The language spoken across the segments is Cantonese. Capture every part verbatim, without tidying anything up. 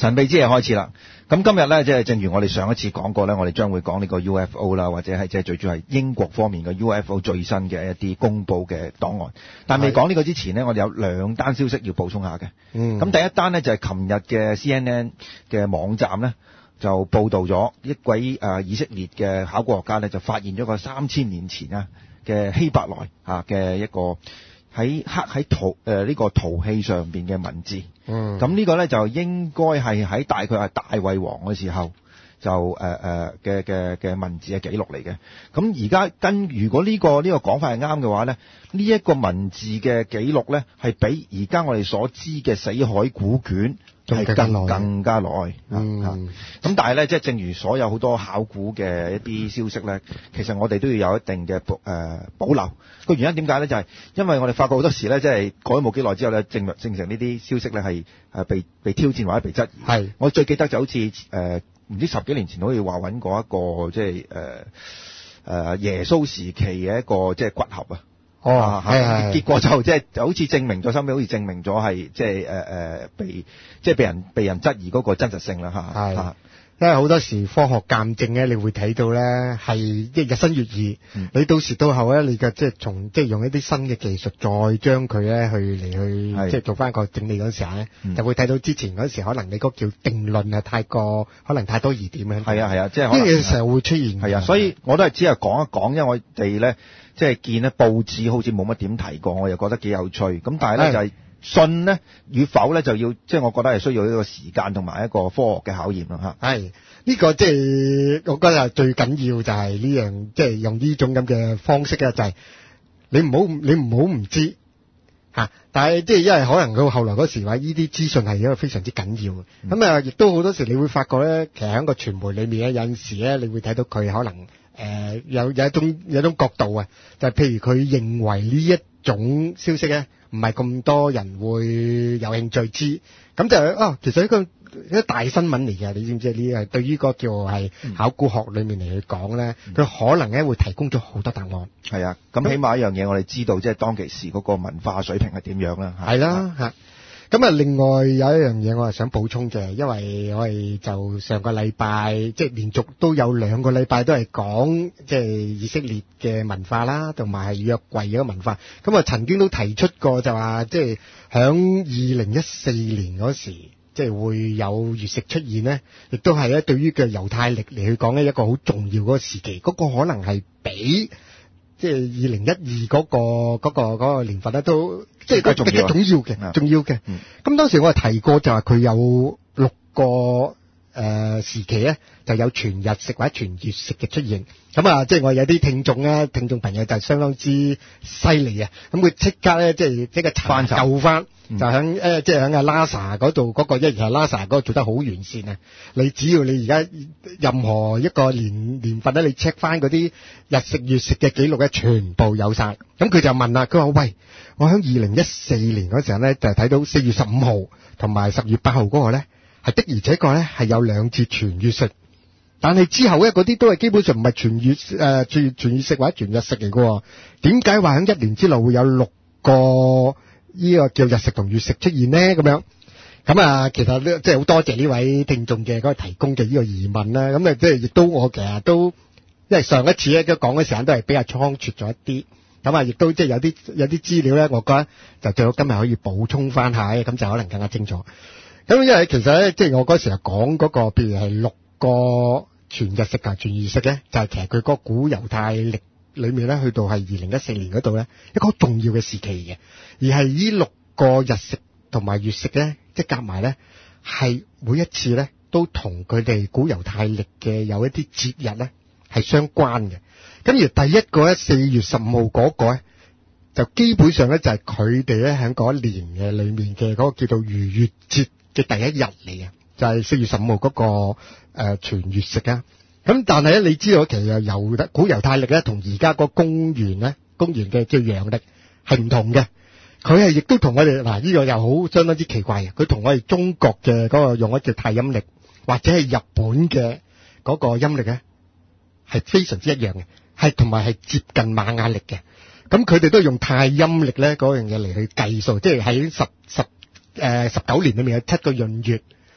神秘之夜開始啦。咁今日咧，即係正如我哋上一次講過咧，我哋將會講呢個 U F O 啦，或者係即係最主要係英國方面嘅 U F O 最新嘅一啲公佈嘅檔案。但未講呢個之前呢，我哋有兩單消息要補充下嘅。嗯。咁第一單呢，就係琴日嘅 C N N 嘅網站呢，就報導咗一位誒、呃、以色列嘅考古學家呢，就發現咗個三千年前啊嘅希伯來啊嘅一個喺刻喺陶誒呢、呃這個陶器上邊嘅文字。嗯，咁呢個咧就應該係喺大概係大衛王嘅時候就誒誒嘅嘅嘅文字嘅記錄嚟嘅。咁而家跟如果呢、這個呢、這個講法係啱嘅話咧，呢、這、一個文字嘅記錄咧係比而家我哋所知嘅死海古卷係更更加耐。嗯，咁、嗯、但係咧即係正如所有好多考古嘅一啲消息咧，其實我哋都要有一定嘅保誒保留。個原因點解咧？就係、是、因為我哋發覺好多時咧，即係過咗冇幾耐之後咧，證證成呢啲消息咧係誒被被挑戰或者被質疑。係，我最記得就好似誒唔知十幾年前好似話揾過一個即係誒誒耶穌時期嘅一個即係骨盒啊。哦，係係。結果就即係就好似證明咗，收尾好似證明咗係即係誒誒被即係被人被人質疑嗰個真實性啦嚇。係。因為好多時科學鑑證咧，你會睇到咧係即係日新月異。嗯、你到時到後咧，你嘅即係從即係用一啲新嘅技術，再將佢咧去嚟去即係做翻一個整理嗰陣時候咧，嗯、就會睇到之前嗰陣時可能你嗰叫定論啊，太過可能太多疑點嘅。係啊係啊，即係呢個時候會出現。係啊，所以我都係只係講一講，因為我哋咧即係見咧報紙好似冇乜點提過，我又覺得幾有趣。咁但係咧就係、是。信呢與否呢，就要即係我覺得係需要一個時間同埋一個科學嘅考驗啦嚇。係呢、呢個即係我覺得係最緊要就係呢樣，即係用呢種咁嘅方式咧，就係、是、你唔好你唔好唔知嚇。但係即係因為可能佢後來嗰時話呢啲資訊係一個非常之緊要嘅。咁啊、嗯，亦都好多時你會發覺咧，其實喺個傳媒裏面咧，有陣時咧，你會睇到佢可能誒、呃、有有一種有一種角度啊，就係、是、譬如佢認為呢一種消息咧，唔係咁多人會有興趣知，咁就啊、哦，其實一個一個大新聞嚟嘅，你知唔知？呢係對於個叫係考古學裏面嚟去講咧，佢、嗯、可能咧會提供咗好多答案。係啊，咁起碼一樣嘢我哋知道，即係當其時嗰個文化水平係點樣啦。係啦，嚇。咁啊，另外有一樣嘢我係想補充嘅，因為我哋就上個禮拜即係連續都有兩個禮拜都係講即係以色列嘅文化啦，同埋係約櫃嘅文化。咁啊，曾經都提出過就話，即係響二零一四年嗰時，即係會有月食出現呢，亦都係咧對於嘅猶太歷嚟去講咧一個好重要嗰個時期，嗰、嗰個可能係比即係二零一二嗰個嗰、嗰個嗰、嗰個年份咧都。即係佢重要嘅，重要嘅。咁、嗯、當時我係提過，就係佢有六個誒、呃、時期咧，就有全日食或者全月食嘅出現。咁啊，即係我有啲聽眾咧，聽眾朋友就係相當之犀利啊！咁佢即刻咧，即係即刻查救翻，就喺誒，即係喺阿拉薩嗰度嗰個，一而係拉薩嗰個做得好完善啊！你只要你而家任何一個年年份咧，你 check 翻嗰啲日食月食嘅記錄咧，全部有晒。咁佢就問啦，佢話喂，我喺二零一四年嗰時候咧，就睇到四月十五號同埋十月八號嗰個咧，係的而且確咧係有兩次全月食。但係之後咧，嗰啲都係基本上唔係全月誒全全月食或者全日食嚟嘅。點解話喺一年之內會有六個呢個叫日食同月食出現呢？咁樣咁啊，其實咧即係好多謝呢位聽眾嘅嗰個提供嘅呢個疑問啦。咁啊，即係亦都我其實都因為上一次咧都講嘅時間都係比較倉促咗一啲。咁啊，亦都即係有啲有啲資料咧，我覺得就最好今日可以補充翻下，咁就可能更加清楚。咁因為其實咧，即係我嗰時係講嗰個，譬如係六個全日食同全月食咧，就係、是、其實佢嗰個古猶太歷裏面咧，去到係二零一四年嗰度咧，一個好重要嘅時期嘅。而係呢六個日食同埋月食咧，即係夾埋咧，係每一次咧都同佢哋古猶太歷嘅有一啲節日咧係相關嘅。咁而第一個咧，四月十五號嗰個咧，就基本上咧就係佢哋咧喺嗰一年嘅裏面嘅嗰個叫做逾越節嘅第一日嚟嘅，就係、是、四月十五號嗰個誒、呃、全月食啊。咁但係咧，你知道其實猶古猶太歷咧同而家個公元咧，公元嘅叫陽歷係唔同嘅。佢係亦都同我哋嗱呢個又好相當之奇怪嘅，佢同我哋中國嘅嗰個用一隻太陰歷或者係日本嘅嗰個陰歷咧係非常之一樣嘅。係同埋係接近瑪雅歷嘅，咁佢哋都用太陰歷咧嗰樣嘢嚟去計數，即係喺十十誒十九年裏面有七個閏月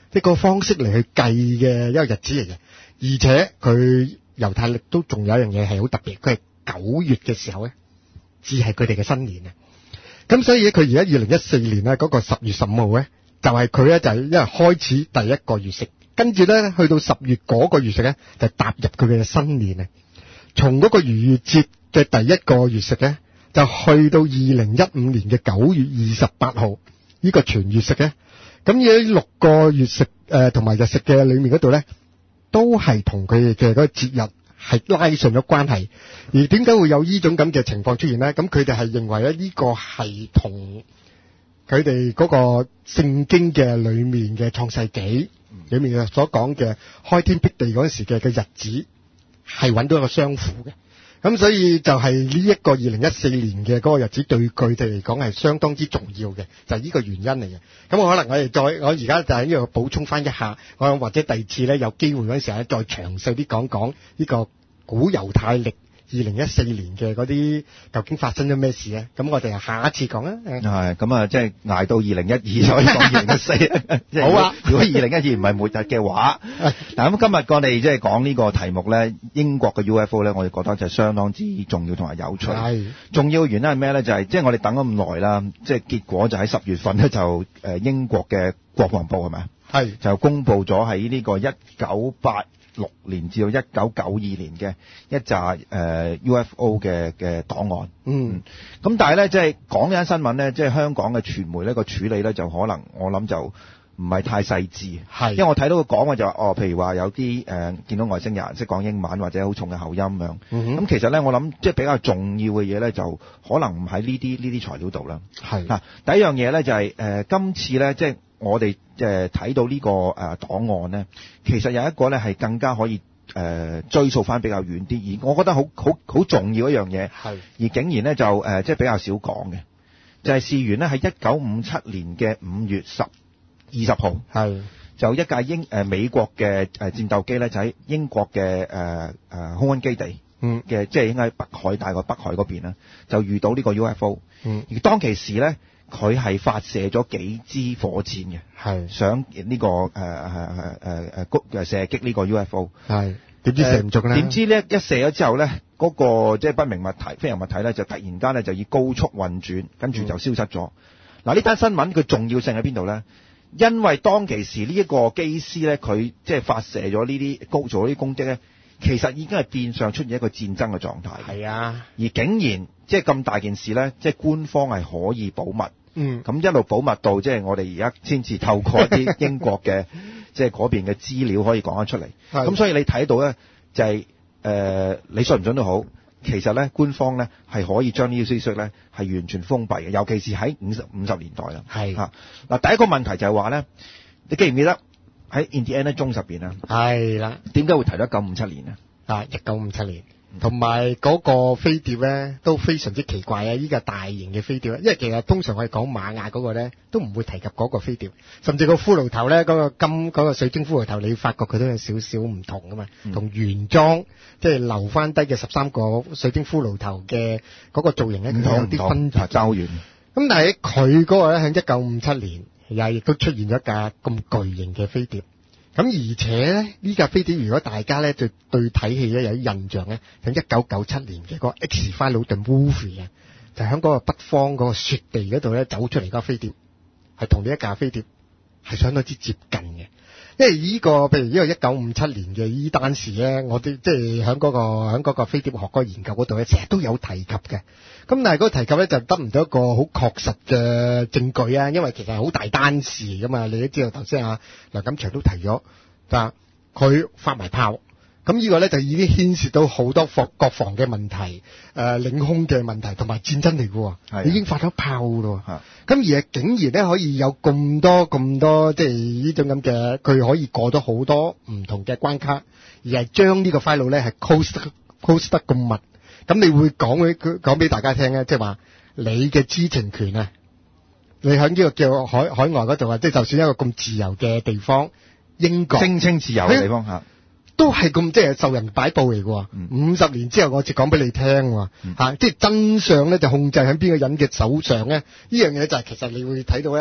即係個方式嚟去計嘅一個日子嚟嘅。而且佢猶太歷都仲有一樣嘢係好特別，佢係九月嘅時候咧，至係佢哋嘅新年啊。咁所以咧，佢而家二零一四年咧嗰個十月十五號咧，就係佢咧就係因為開始第一個月食，跟住咧去到十月嗰個月食咧就踏入佢嘅新年啊。從嗰個逾越節嘅第一個月食咧，就去到二零一五年嘅九月二十八號呢個全月食咧，咁呢六個月食誒同埋日食嘅裏面嗰度咧，都係同佢哋嘅嗰個節日係拉上咗關係。而點解會有呢種咁嘅情況出現咧？咁佢哋係認為咧呢個係同佢哋嗰個聖經嘅裏面嘅創世紀裏面嘅所講嘅開天闢地嗰陣時嘅嘅日子係揾到一個相符嘅。咁所以就係呢一個二零一四年嘅嗰個日子對佢哋嚟講係相當之重要嘅，就係呢個原因嚟嘅。咁我可能我哋再我而家就喺呢度補充翻一下，我或者第二次咧有機會嗰陣時咧再詳細啲講講呢個古猶太歷二零一四年嘅嗰啲究竟發生咗咩事咧？咁我哋下一次講啊。 係咁啊，即係捱到二零一二就可以講二零一四。好啊！如果二零一二唔係末日嘅話，嗱咁今日我哋即係講呢個題目咧，英國嘅 U F O 咧，我哋覺得就相當之重要同埋有趣。係重要嘅原因係咩咧？就係即係我哋等咗咁耐啦，即係結果就喺十月份咧就誒英國嘅國防部係咪？係就公佈咗喺呢個一九八六年至到一九九二年嘅一紮誒、呃、U F O 嘅嘅檔案。嗯，咁、嗯、但係咧，即係講呢單新聞咧，即係香港嘅傳媒呢個處理咧，就可能我諗就唔係太細緻。係，因為我睇到佢講嘅就話，哦，譬如話有啲誒、呃、見到外星人識講英文或者好重嘅口音咁樣。咁、嗯、其實咧，我諗即係比較重要嘅嘢咧，就可能唔喺呢啲呢啲材料度啦。係啊，第一樣嘢咧就係、是、誒、呃、今次咧即係。我哋誒睇到呢個誒檔案咧，其實有一個咧係更加可以誒、呃、追溯翻比較遠啲，而我覺得好好好重要一樣嘢，係而竟然咧就誒、呃、即係比較少講嘅，就係事緣咧喺一九五七年嘅五月十二十號，係就一架英誒、呃、美國嘅誒戰鬥機咧就喺英國嘅誒誒空軍基地，嗯嘅即係應該喺北海大個北海嗰邊啦，就遇到呢個 U F O，嗯而當其時咧。佢係發射咗幾支火箭嘅，係想呢、這個誒誒誒誒誒谷誒射擊呢個 U F O， 係點知射唔中咧？點知咧一射咗之後咧，嗰、那個即係不明物體飛行物體咧就突然間咧就以高速運轉，跟住就消失咗。嗱呢單新聞佢重要性喺邊度咧？因為當其時呢一個機師咧，佢即係發射咗呢啲高做呢啲攻擊咧。其實已經係變相出現一個戰爭嘅狀態。係啊，而竟然即係咁大件事咧，即係官方係可以保密。嗯，咁一路保密到即係我哋而家先至透過一啲英國嘅即係嗰邊嘅資料可以講得出嚟。咁所以你睇到咧就係、是、誒、呃，你信唔信都好，其實咧官方咧係可以將呢啲消息咧係完全封閉嘅，尤其是喺五十五十年代啦。係嚇嗱，第一個問題就係話咧，你記唔記得？喺 Indiana Jones 入邊啊，係啦。點解會提到一九五七年呢？啊，一九五七年，同埋嗰個飛碟咧都非常之奇怪啊！依個大型嘅飛碟咧，因為其實通常我哋講瑪雅嗰個咧，都唔會提及嗰個飛碟，甚至個骷髏頭咧，嗰、嗰個金嗰、嗰個水晶骷髏頭，你發覺佢都有少少唔同噶嘛，同、嗯、原裝即係留翻低嘅十三個水晶骷髏頭嘅嗰個造型咧，佢有啲分別。周圓。咁但係佢嗰個咧，喺一九五七年。又亦都出現咗一架咁巨型嘅飛碟，咁而且咧呢架飛碟，如果大家咧對對睇戲咧有啲印象咧，喺一九九七年嘅個 X-Files The Movie 啊，就喺嗰個北方嗰個雪地嗰度咧走出嚟架飛碟，係同呢一架飛碟係相當之接近嘅。因為呢個譬如呢個一九五七年嘅呢單事咧，我哋即係喺嗰個喺嗰個飛碟學嗰個研究嗰度咧，成日都有提及嘅。咁但係嗰個提及咧就得唔到一個好確實嘅證據啊，因為其實係好大單事噶嘛。你都知道頭先啊梁錦祥都提咗，但佢發埋炮。咁呢個咧就已經牽涉到好多國國防嘅問題，誒、呃、領空嘅問題同埋戰爭嚟嘅喎，已經發咗炮咯。咁而係竟然咧可以有咁多咁多，即係呢種咁嘅，佢可以過咗好多唔同嘅關卡，而係將呢個 file 咧係 close close 得咁密。咁你會講俾講俾大家聽咧，即係話你嘅知情權啊，你喺呢個叫海海外嗰度啊，即係就算一個咁自由嘅地方，英國聲稱自由嘅地方嚇。都係咁，即係受人擺佈嚟嘅喎。五十年之後，我就講俾你聽喎、嗯啊，即係真相咧就控制喺邊個人嘅手上咧。呢樣嘢就係其實你會睇到咧，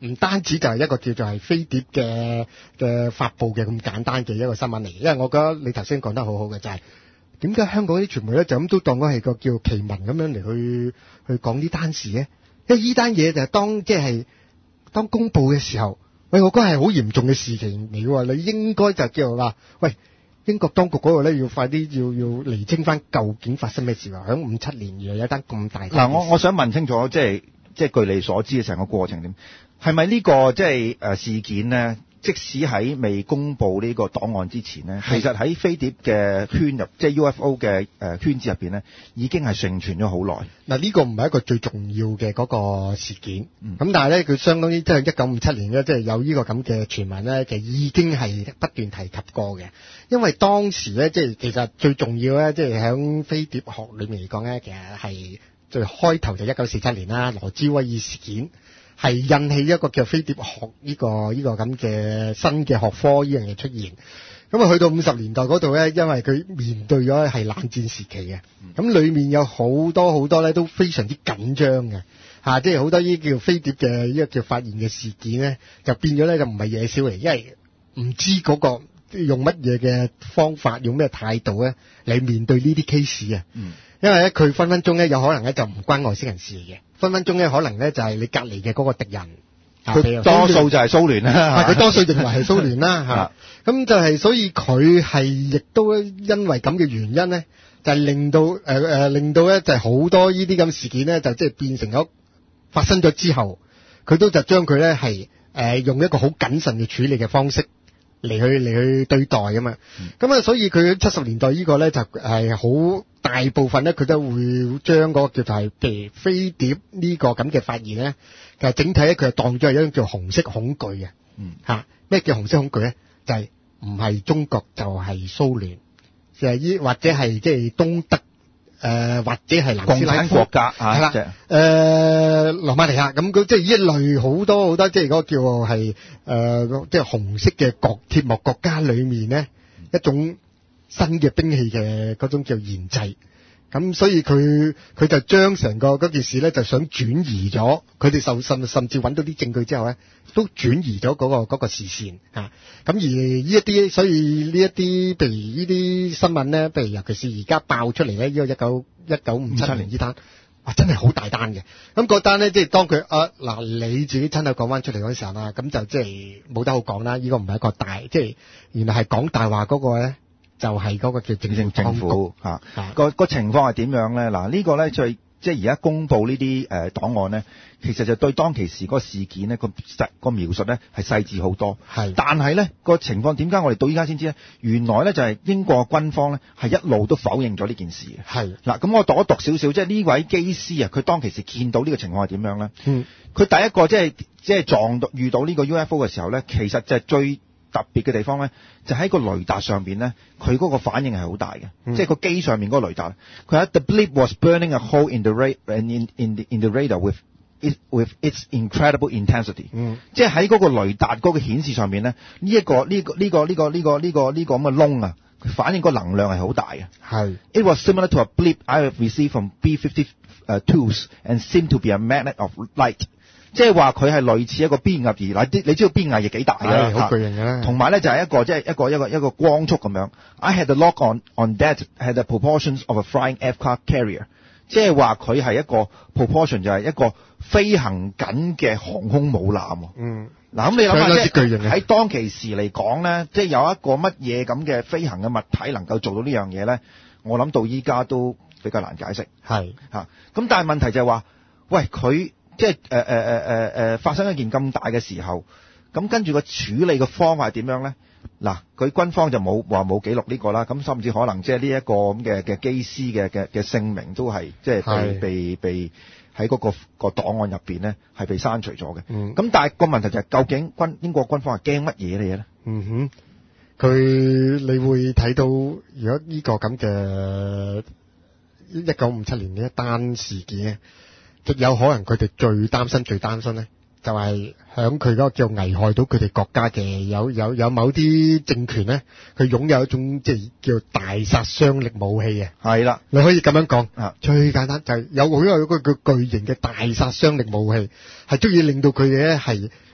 唔單止就係一個叫做係飛碟嘅嘅發布嘅咁簡單嘅一個新聞嚟，因為我覺得你頭先講得好好嘅就係點解香港啲傳媒咧就咁都當嗰係個叫奇聞咁樣嚟去去講呢單事咧？因為呢單嘢就係當即係當公佈嘅時候，喂，我覺得係好嚴重嘅事情嚟喎，你應該就叫話喂。英國當局嗰度咧，要快啲要要釐清翻究竟發生咩事喎？響五七年原來有一單咁大嘅事。 嗱，我我想問清楚，即係即係據你所知嘅成個過程點？係咪呢個即係誒事件呢？即使喺未公佈呢個檔案之前呢，其實喺飛碟嘅圈入，即係 U F O 嘅誒圈子入邊呢，已經係盛傳咗好耐。 嗱，呢個唔係一個最重要嘅嗰個事件，咁、 嗯、 但係咧，佢相當於即係一九五七年咧，即係有呢個咁嘅傳聞咧，其實已經係不斷提及過嘅。因為當時咧，即係其實最重要咧，即係喺飛碟學裏面嚟講咧，其實係最開頭就一九四七年啦，羅茲威爾事件。係引起一個叫飛碟學呢、這個呢、這個咁嘅新嘅學科呢樣嘢出現。咁啊，去到五十年代嗰度咧，因為佢面對咗係冷戰時期嘅，咁、嗯、裏面有好多好多咧都非常之緊張嘅嚇，即係好多呢叫飛碟嘅呢個叫發現嘅事件咧，就變咗咧就唔係嘢少嚟，因為唔知嗰、那個用乜嘢嘅方法，用咩態度咧嚟面對呢啲 case 啊。嗯，因為咧佢分分鐘咧有可能咧就唔關外星人事嘅。分分鐘咧，可能咧就係你隔離嘅嗰個敵人， 佢多數就係蘇聯啦， 佢多數認為係蘇聯啦嚇。咁就係所以佢係亦都因為咁嘅原因咧，就係令到誒誒令到咧就係好多呢啲咁事件咧，就即係變成咗發生咗之後，佢都就將佢咧係誒用一個好謹慎嘅處理嘅方式嚟去嚟去對待㗎嘛。咁啊、嗯，所以佢七十年代呢個咧就係好。大部分咧，佢都會將嗰個叫做係譬如飛碟呢個咁嘅發現咧，其實整體咧，佢係當咗係一種叫紅色恐懼嘅。嗯，嚇咩叫紅色恐懼咧？就係唔係中國就係蘇聯，就係依或者係即係東德誒、呃，或者係南斯拉夫國家係啦，誒、 呃、羅馬尼亞咁，佢即係呢一類好多好多，即係嗰個叫係誒、呃、即係紅色嘅國鐵幕國家裏面咧一種。新嘅兵器嘅嗰種叫研製，咁所以佢佢就將成個嗰件事咧，就想轉移咗。佢哋受甚甚至揾到啲證據之後咧，都轉移咗嗰、嗰個嗰個視線啊。咁而呢一啲，所以呢一啲，譬如呢啲新聞咧，譬如尤其是而家爆出嚟咧，呢、呢個一九一九五七年呢單，哇，真係好大單嘅。咁嗰單咧，即係當佢啊嗱，你自己親口講翻出嚟嗰時候啦，咁就即係冇得好講啦。呢、呢個唔係一個大，即係原來係講大話嗰個咧。就係嗰個叫政政政府嚇，個個情況係點樣咧？嗱，呢個咧就係即係而家公佈呢啲誒檔案咧，其實就對當其時嗰個事件咧個實個描述咧係細緻好多。係，但係咧個情況點解我哋到依家先知咧？原來咧就係英國軍方咧係一路都否認咗呢件事嘅。係嗱，咁我讀一讀少少，即係呢位機師啊，佢當其時見到呢個情況係點樣咧？嗯，佢第一個即係即係撞到遇到呢個 U F O 嘅時候咧，其實就係最特別嘅地方咧，就喺個雷達上邊咧，佢嗰個反應係好大嘅，嗯、即係個機上面嗰個雷達，佢喺 The blip was burning a hole in the radar in in the in the radar with it with its incredible intensity。嗯，即係喺嗰個雷達嗰個顯示上面咧，呢、這、一個呢、這個呢、這個呢、這個呢、這個呢、這個呢、這個咁嘅窿啊，佢反應個能量係好大嘅。係 ，It was similar to a blip I have received from B fifty-twos and seemed to be a magnet of light。即係話佢係類似一個邊翼儀，嗱，你知道邊翼翼幾大嘅， 好巨型嘅。同埋咧就係一個即係一個一個一個光速咁樣。I had a lock on on that had the proportions of a flying aircraft carrier。即係話佢係一個 proportion 就係一個飛行緊嘅航空母艦。嗯。嗱咁你諗下即係喺當其時嚟講咧，即係有一個乜嘢咁嘅飛行嘅物體能夠做到呢樣嘢咧？我諗到依家都比較難解釋。係嚇。咁但係問題就係話，喂佢。即係誒誒誒誒誒發生一件咁大嘅時候，咁跟住個處理嘅方法係點樣咧？嗱，佢軍方就冇話冇記錄呢個啦，咁甚至可能即係呢一個咁嘅嘅機師嘅嘅嘅姓名都係即係被被被喺嗰個個檔案入邊咧係被刪除咗嘅。嗯，咁但係個問題就係究竟軍英國軍方係驚乜嘢嘅嘢咧？ 嗯哼，佢你會睇到如果呢個咁嘅一九五七年呢一單事件咧。極有可能佢哋最擔心最擔心咧，就係響佢嗰個叫危害到佢哋國家嘅有有有某啲政權咧，佢擁有一種即係叫大殺傷力武器嘅。係啦，你可以咁樣講啊。最簡單就係有擁有一個叫巨型嘅大殺傷力武器，係足以令到佢哋咧係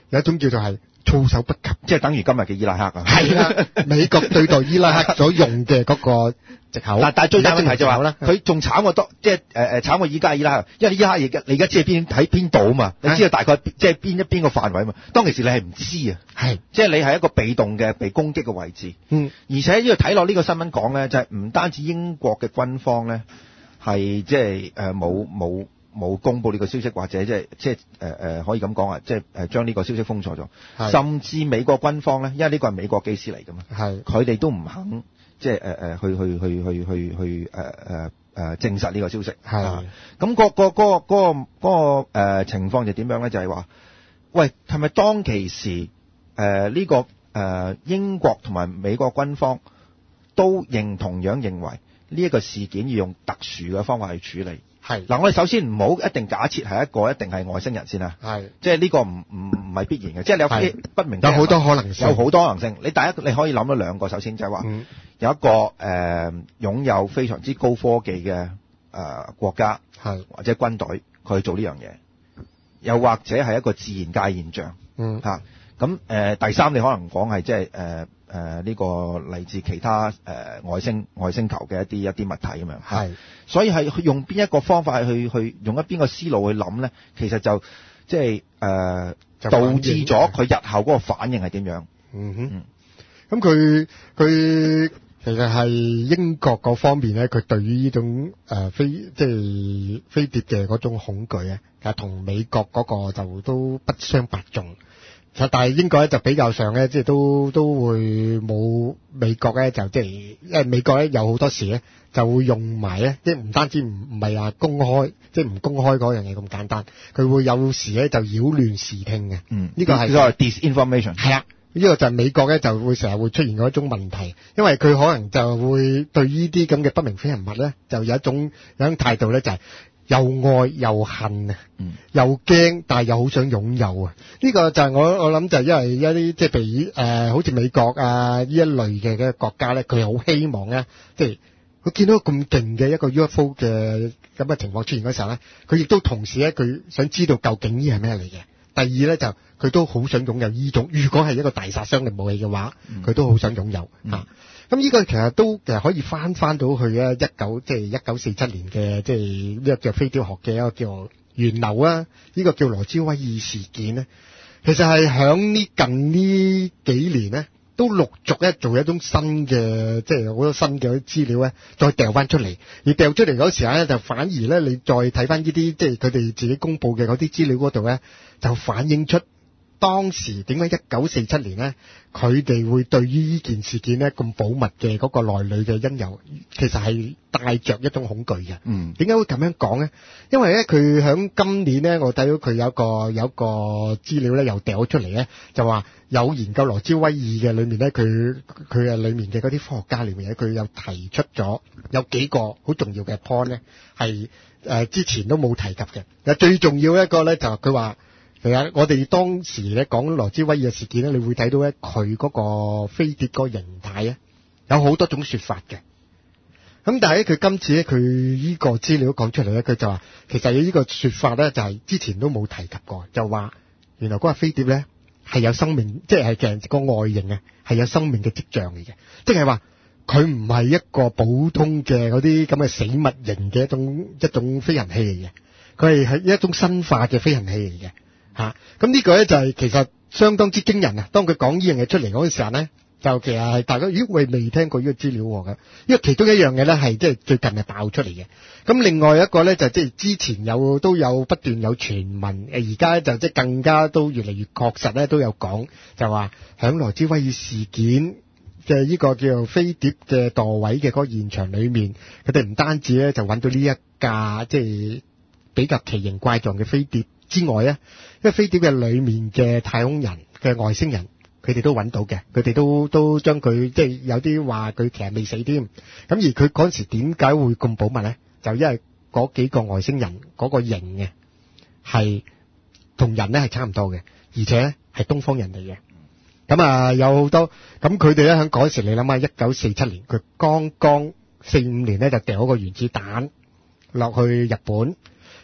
有一種叫做係措手不及， 即係等於今日嘅伊拉克啊。 係啦，美國對待伊拉克所用嘅嗰個藉口。 但但係最大問題就係話啦， 佢仲慘過多，即係誒誒慘過依家伊拉克，因為伊拉克而家你而家知係邊喺邊度啊嘛，你知道大概即係邊一邊個範圍啊嘛。當其時你係唔知啊， 係即係你係一個被動嘅被攻擊嘅位置。 嗯， 而且呢度睇落呢個新聞講咧，就係、是、唔單止英國嘅軍方咧係即係誒冇冇冇公佈呢個消息，或者即係即係誒誒可以咁講啊，即係誒將呢個消息封鎖咗，甚至美國軍方咧，因為呢個係美國機師嚟㗎嘛，係佢哋都唔肯即係誒誒去去去去去去誒誒誒證實呢個消息。係咁、啊嗰個、嗰個嗰、嗰個嗰、嗰個嗰、嗰個、呃、情況就點樣咧？就係、是、話，喂，係咪當其時誒呢、呃這個誒、呃、英國同埋美國軍方都認同樣認為呢一個事件要用特殊嘅方法去處理？係嗱，我哋首先唔好一定假設係一個一定係外星人先啦。係，即係呢個唔唔唔係必然嘅，即係你有啲不明有好多可能性，有好多可能性。你第一你可以諗到兩個，首先就係話、嗯、有一個誒、呃、擁有非常之高科技嘅誒、呃、國家，係或者軍隊，佢去做呢樣嘢，又或者係一個自然界現象。嗯，嚇咁誒第三你可能講係即係誒。呃誒、呃、呢、這個嚟自其他誒、呃、外星外星球嘅一啲一啲物體咁樣，係，所以係用邊一個方法去去用一邊個思路去諗咧，其實就即係誒導致咗佢日後嗰個反應係點樣？嗯哼， 咁佢佢其實係英國嗰方面咧，佢對於呢種誒、呃、飛即係飛碟嘅嗰種恐懼咧，其實同美國嗰個就都不相伯仲。但係英國咧就比較上咧，即係都都會冇美國咧就即係，因為美國咧有好多時咧就會用埋咧，即係唔單止唔唔係話公開，即係唔公開嗰樣嘢咁簡單，佢會有時咧就擾亂視聽嘅。嗯，呢個係所謂 disinformation。係啊， 呢個就係美國咧就會成日會出現嗰一種問題，因為佢可能就會對呢啲咁嘅不明飛行物咧，就有一種有一種態度咧就係、是。又愛又恨啊，嗯、又驚，但係又好想擁有啊！呢、這個就係我我諗就係因為一啲即係譬如誒，好似美國啊呢一類嘅嘅國家咧，佢好希望咧，即係佢見到咁勁嘅一個 U F O 嘅咁嘅情況出現嗰時候咧，佢亦都同時咧，佢想知道究竟呢係咩嚟嘅。第二咧就佢都好想擁有呢種，如果係一個大殺傷力武器嘅話，佢、嗯、都好想擁有、嗯、啊。咁呢個其實都其實可以翻翻到去咧一九即係一九四七年嘅即係呢個叫飛碟學嘅一個叫源流啊，呢、這個叫羅茲威爾事件咧，其實係響呢近呢幾年咧都陸續咧做一種新嘅即係好多新嘅資料咧，再掉翻出嚟，而掉出嚟嗰時候咧就反而咧你再睇翻呢啲即係佢哋自己公布嘅嗰啲資料嗰度咧，就反映出當時點解一九四七年咧，佢哋會對於呢件事件咧咁保密嘅嗰個內裏嘅因由，其實係帶着一種恐懼嘅。嗯，點解會咁樣講咧？因為咧佢響今年咧，我睇到佢有一個有一個資料咧，又掉出嚟咧，就話有研究羅茲威爾嘅裏面咧，佢佢係裏面嘅嗰啲科學家裏面咧，佢有提出咗有幾個好重要嘅 point 咧，係誒之前都冇提及嘅。嗱，最重要一個咧就係佢話。係啊，我哋當時咧講羅茲威爾嘅事件咧，你會睇到咧佢嗰個飛碟個形態咧，有好多種說法嘅。咁但係咧，佢今次咧佢呢個資料講出嚟咧，佢就話其實有呢個說法咧，就係之前都冇提及過，就話原來嗰個飛碟咧係有生命，即係其實個外形啊係有生命嘅跡象嚟嘅，即係話佢唔係一個普通嘅嗰啲咁嘅死物型嘅一種一種飛行器嚟嘅，佢係係一種生化嘅飛行器嚟嘅。吓，咁呢個咧就係其實相當之驚人啊！當佢講呢樣嘢出嚟嗰陣時候咧，就其實係大家咦喂未聽過呢個資料嘅，因為其中一樣嘢咧係即係最近係爆出嚟嘅。咁另外一個咧就即係之前有都有不斷有傳聞，誒而家就即係更加都越嚟越確實咧都有講，就話響羅茲威爾事件嘅呢個叫做飛碟嘅墮位嘅嗰個現場裏面，佢哋唔單止咧就揾到呢一架即係比較奇形怪狀嘅飛碟。之外咧，因為飛碟嘅裏面嘅太空人嘅外星人，佢哋都揾到嘅，佢哋都都將佢即係有啲話佢其實未死添。咁而佢嗰陣時點解會咁保密咧？就因為嗰幾個外星人嗰個型嘅係同人咧係差唔多嘅，而且咧係東方人嚟嘅。咁啊有好多咁佢哋咧喺嗰時，你諗下一九四七年，佢剛剛四五年咧就掉咗個原子彈落去日本。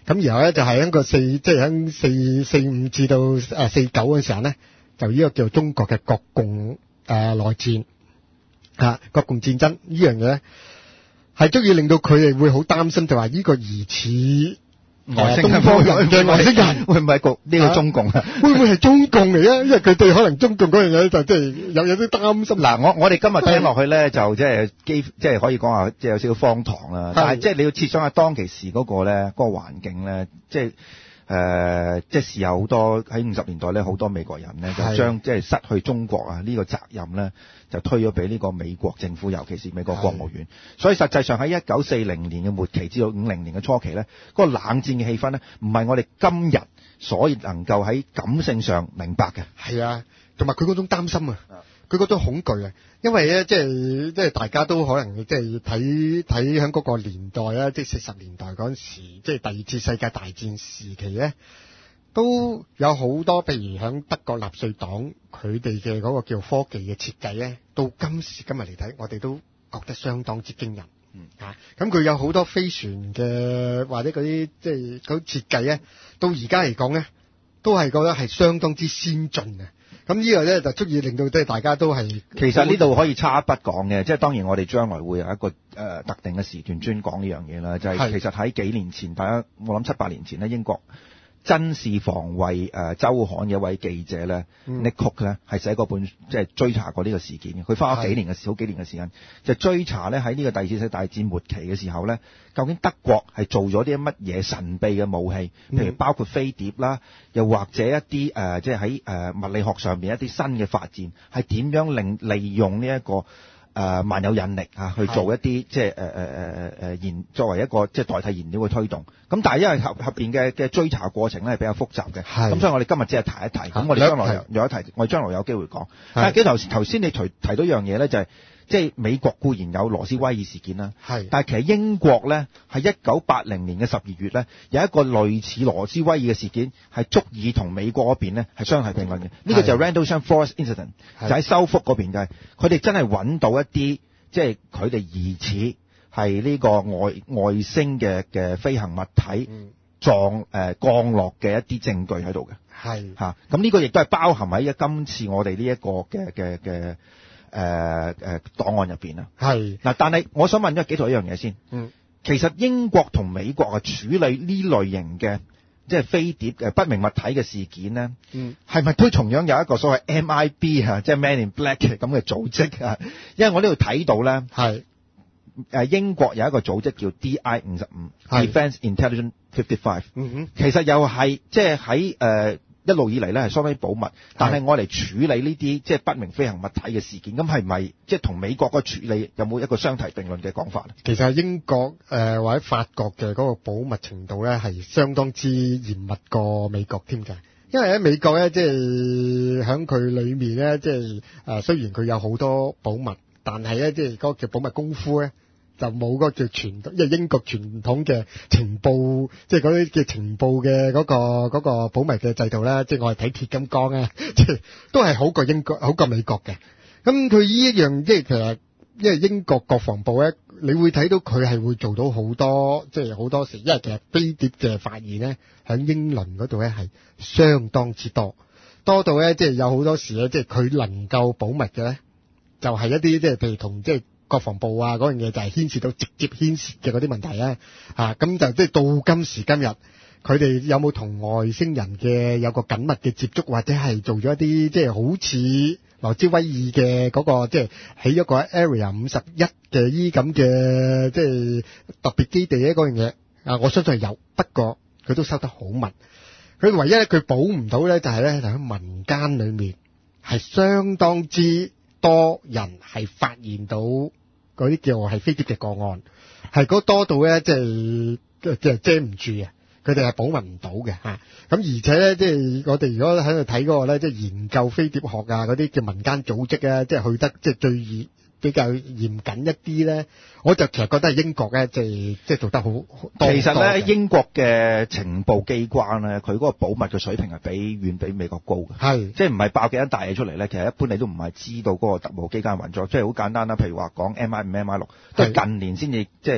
咁然後咧就係一個四即係喺四四五至到誒四九嘅時候咧，就呢個叫中國嘅國共誒內戰啊，國共戰爭呢樣嘢咧係足以令到佢哋會好擔心，就話呢個疑似外星東方人嘅外星人會唔會係呢個中共啊？ 會唔會係中共嚟啊？因為佢哋可能中共嗰樣嘢就即係有有啲擔心。 嗱，我我哋今日聽落去咧，就即係基即係可以講話，即係有少少荒唐啦。但係即係你要設想下當其時嗰個咧，嗰個環境咧，即係。誒、呃，即係事後好多喺五十年代咧，好多美國人咧就將即係失去中國啊呢個責任咧，就推咗俾呢個美國政府，尤其是美國國務院。所以實際上喺一九四零年嘅末期至到五零年嘅初期咧，嗰、那個冷戰嘅氣氛咧，唔係我哋今日所以能夠喺感性上明白嘅。 係啊，同埋佢嗰種擔心啊。佢嗰種恐懼啊，因為咧，即係即係大家都可能即係睇睇喺嗰個年代啊，即係四十年代嗰陣時，即係第二次世界大戰時期咧，都有好多，譬如喺德國納粹黨佢哋嘅嗰個叫科技嘅設計咧，到今時今日嚟睇，我哋都覺得相當之驚人。嗯啊，咁佢有好多飛船嘅或者嗰啲即係嗰啲設計咧，到而家嚟講咧，都係覺得係相當之先進啊。咁呢個咧就足以令到即係大家都係， 其實呢度可以差一筆講嘅，即係當然我哋將來會有一個誒、呃、特定嘅時段專講呢樣嘢啦。就係、是、其實喺幾年前，大家我諗七八年前咧，英國真視防衛誒週刊嘅一位記者咧、嗯、Nick Cook 咧係寫過本即係、就是、追查過呢個事件嘅。佢花咗幾年嘅時好幾年嘅時間，就追查咧喺呢個第二次世界大戰末期嘅時候咧，究竟德國係做咗啲乜嘢神秘嘅武器，譬如包括飛碟啦，又或者一啲誒即係喺誒物理學上面一啲新嘅發展，係點樣令利用呢、這、一個誒、呃、萬有引力啊去做一啲即係誒誒誒誒誒燃作為一個即係、就是、代替燃料嘅推動。咁但係因為合合邊嘅嘅追查過程咧係比較複雜嘅，咁所以我哋今日只係提一提。咁我哋將來有有一提，我哋將來有機會講。但係幾頭頭先你提提到一樣嘢咧，就係、是。即係美國固然有羅斯威爾事件啦，係，但係其實英國咧係一九八零年嘅十二月咧有一個類似羅斯威爾嘅事件，係足以同美國嗰邊咧係相提並論嘅。呢、這個就係 Rendlesham Forest Incident，就喺修福嗰邊就係佢哋真係揾到一啲即係佢哋疑似係呢個外外星嘅嘅飛行物體撞誒、呃、降落嘅一啲證據喺度嘅，係嚇。咁呢個亦都係包含喺今次我哋呢一個嘅嘅嘅。誒、呃、誒、呃、檔案入邊啦，係嗱，但係我想問咗幾套一樣嘢先。嗯，其實英國同美國啊處理呢類型嘅即係飛碟嘅不明物體嘅事件咧，嗯，係咪都同樣有一個所謂 M I B 啊，即係 Man in Black 嘅咁嘅組織啊？因為我呢度睇到咧，係誒英國有一個組織叫 D I 五十五 Defence Intelligence Fifty Five，嗯哼，其實又係即係喺誒。一路以嚟咧係相當於保密，但係我嚟處理呢啲即係不明飛行物體嘅事件，咁係唔係即係同美國個處理有冇一個相提並論嘅講法咧？ 其實英國誒、呃、或者法國嘅嗰個保密程度咧係相當之嚴密過美國添㗎，因為喺美國咧即係喺佢裏面咧即係誒雖然佢有好多保密，但係咧即係嗰個叫保密功夫咧。就冇嗰個叫傳，因為英國傳統嘅情報，即係嗰啲嘅情報嘅嗰、嗰個嗰、嗰個保密嘅制度啦，即係我哋睇鐵金剛啊，即係都係好過英國，好過美國嘅。咁佢呢一樣，即係其實因為英國國防部咧，你會睇到佢係會做到好多，即係好多時，因為其實飛碟嘅發現咧，喺英倫嗰度咧係相當之多，多到咧即係有好多時咧，即係佢能夠保密嘅咧，就係、是、一啲即係譬如同即係。國防部啊嗰樣嘢就係牽涉到直接牽涉嘅嗰啲問題啊，啊咁就即係到今時今日，佢哋有冇同外星人嘅有個緊密嘅接觸，或者係做咗一啲即係好似羅茲威爾嘅嗰個即係起咗個 Area 五十一嘅依咁嘅即係特別基地咧嗰樣嘢啊，我相信係有，不過佢都收得好密。佢唯一佢保唔到咧就係咧就喺民間裏面係相當之多人係發現到嗰啲叫係飛碟嘅個案，係嗰多到咧即係即係遮唔住啊！佢哋係保密唔到嘅嚇。咁而且咧，即係我哋如果喺度睇嗰個咧，即係研究飛碟學啊嗰啲叫民間組織啊，即係去得即係最嚴比較嚴謹一啲咧，我就其實覺得係英國咧，即係即係做得好多。 其實咧，英國嘅情報機關咧，佢嗰個保密嘅水平係比遠比美國高嘅。係，即係唔係爆幾單大嘢出嚟咧？其實一般你都唔係知道嗰個特務機關運作，即係好簡單啦。譬如話講 M I 五、M I 六，都係近年先至即係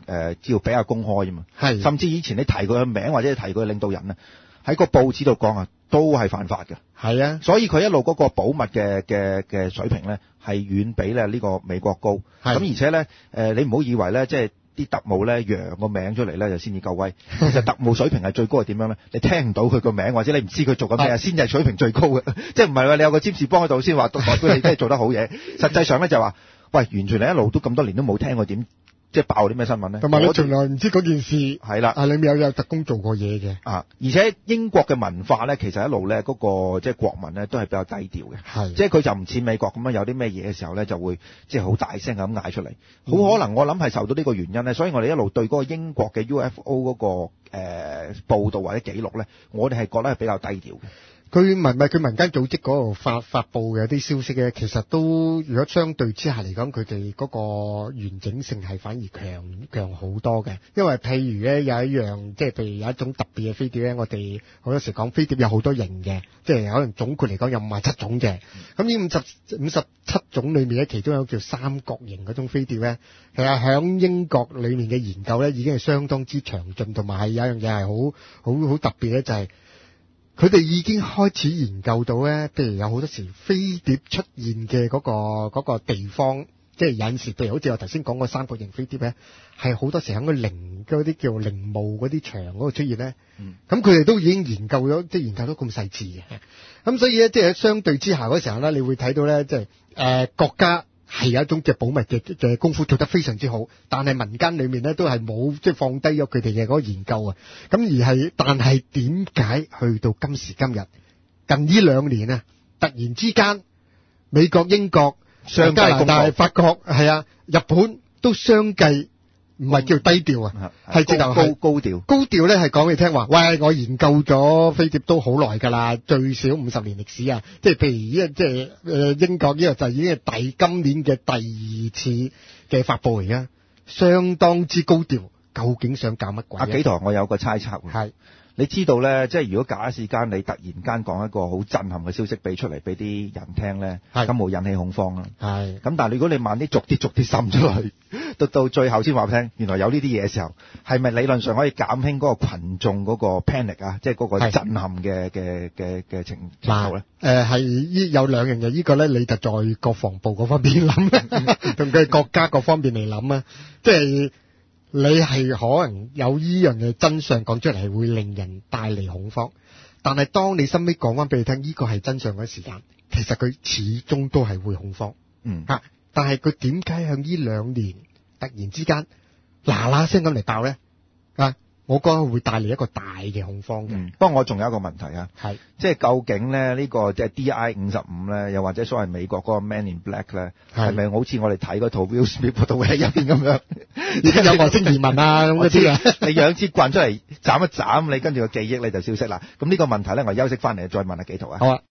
誒叫比較公開啊嘛。 係甚至以前你提佢嘅名或者提佢嘅領導人啊，喺個報紙度講啊，都係犯法嘅。 係啊， 所以佢一路嗰個保密嘅嘅嘅水平咧，係遠比咧呢個美國高。 係咁而且咧，誒你唔好以為咧，即係啲特務咧揚個名出嚟咧就先至夠威。其實特務水平係最高係點樣咧？你聽唔到佢個名或者你唔知佢做緊咩啊，先至係水平最高嘅。即係唔係話你有個占士邦喺度先話代表你真係做得好嘢。實際上咧就話，喂，完全你一路都咁多年都冇聽過點。即係爆啲咩新聞咧？ 同埋你從來唔知嗰件事係啦， 啊，裏面有有特工做過嘢嘅啊！而且英國嘅文化咧，其實一路咧嗰個即係國民咧都係比較低調嘅， 係即係佢就唔似美國咁樣有啲咩嘢嘅時候咧就會即係好大聲咁嗌出嚟。好、 嗯、 可能我諗係受到呢個原因咧，所以我哋一路對嗰個英國嘅 U F O 嗰、嗰個誒、呃、報導或者記錄咧，我哋係覺得係比較低調嘅。 佢民唔係佢民間組織嗰度發發佈嘅啲消息咧，其實都如果相對之下嚟講，佢哋嗰個完整性係反而強強好多嘅。因為譬如咧有一樣，即係譬如有一種特別嘅飛碟咧，我哋好多時講飛碟有好多型嘅，即係可能總括嚟講有五十七種嘅。咁呢五十五十七種裏面咧，其中有叫三角形嗰種飛碟咧，其實喺英國裏面嘅研究咧已經係相當之詳盡，同埋係有一樣嘢係好好好特別咧，就係佢哋已經開始研究到咧，譬如有好多時飛碟出現嘅嗰個嗰個地方，即係有陣時，譬如好似我頭先講個三角形飛碟咧，係好多時喺個陵嗰啲叫陵墓嗰啲牆嗰度出現咧。咁佢哋都已經研究咗，即係研究得咁細緻嘅。咁所以咧，即係相對之下嗰時候咧，你會睇到咧，即係誒國家係有一種嘅保密嘅嘅功夫做得非常之好，但係民間裏面咧都係冇即係放低咗佢哋嘅嗰個研究啊。咁而係，但係點解去到今時今日近呢兩年啊，突然之間美國、英國、加拿大、法國係啊、日本都相繼唔係叫低調啊，係直頭係高高調。高調咧係講你聽話，喂，我研究咗飛碟都好耐㗎啦，最少五十年歷史啊！即係譬如依即係誒英國呢個就已經係第今年嘅第二次嘅發佈嚟啊，相當之高調。究竟想搞乜鬼？ 阿紀陶，我有個猜測喎。 係。 你知道咧，即係如果假使間你突然間講一個好震撼嘅消息俾出嚟俾啲人聽咧，咁會引起恐慌啦。係。咁但係如果你慢啲逐啲逐啲滲出去，到到最後先話聽，原來有呢啲嘢嘅時候，係咪理論上可以減輕嗰個羣眾嗰個 panic 啊，即係嗰個震撼嘅嘅嘅嘅程度咧？ 誒係依有兩樣嘢，依個咧你就在國防部嗰方面諗，同佢國家各方面嚟諗啊，即係。你係可能有依樣嘅真相講出嚟，係會令人帶嚟恐慌。但係當你收尾講翻俾你聽，呢個係真相嗰時間，其實佢始終都係會恐慌。嗯，嚇！但係佢點解向呢兩年突然之間嗱嗱聲咁嚟爆咧？啊！我覺得會帶嚟一個大嘅恐慌嘅。 嗯，不過我仲有一個問題啊， 係即係究竟咧呢個即係 D I 五十五咧，又或者所謂美國嗰個 Man in Black 咧，係咪好似我哋睇嗰套 Will Smith 嗰套戲入邊咁樣， 已經有外星移民啊咁嗰啲啊？ 你養支棍出嚟斬一斬，你跟住個記憶你就消失啦。咁呢個問題咧，我休息翻嚟再問阿紀陶啊。 好啊。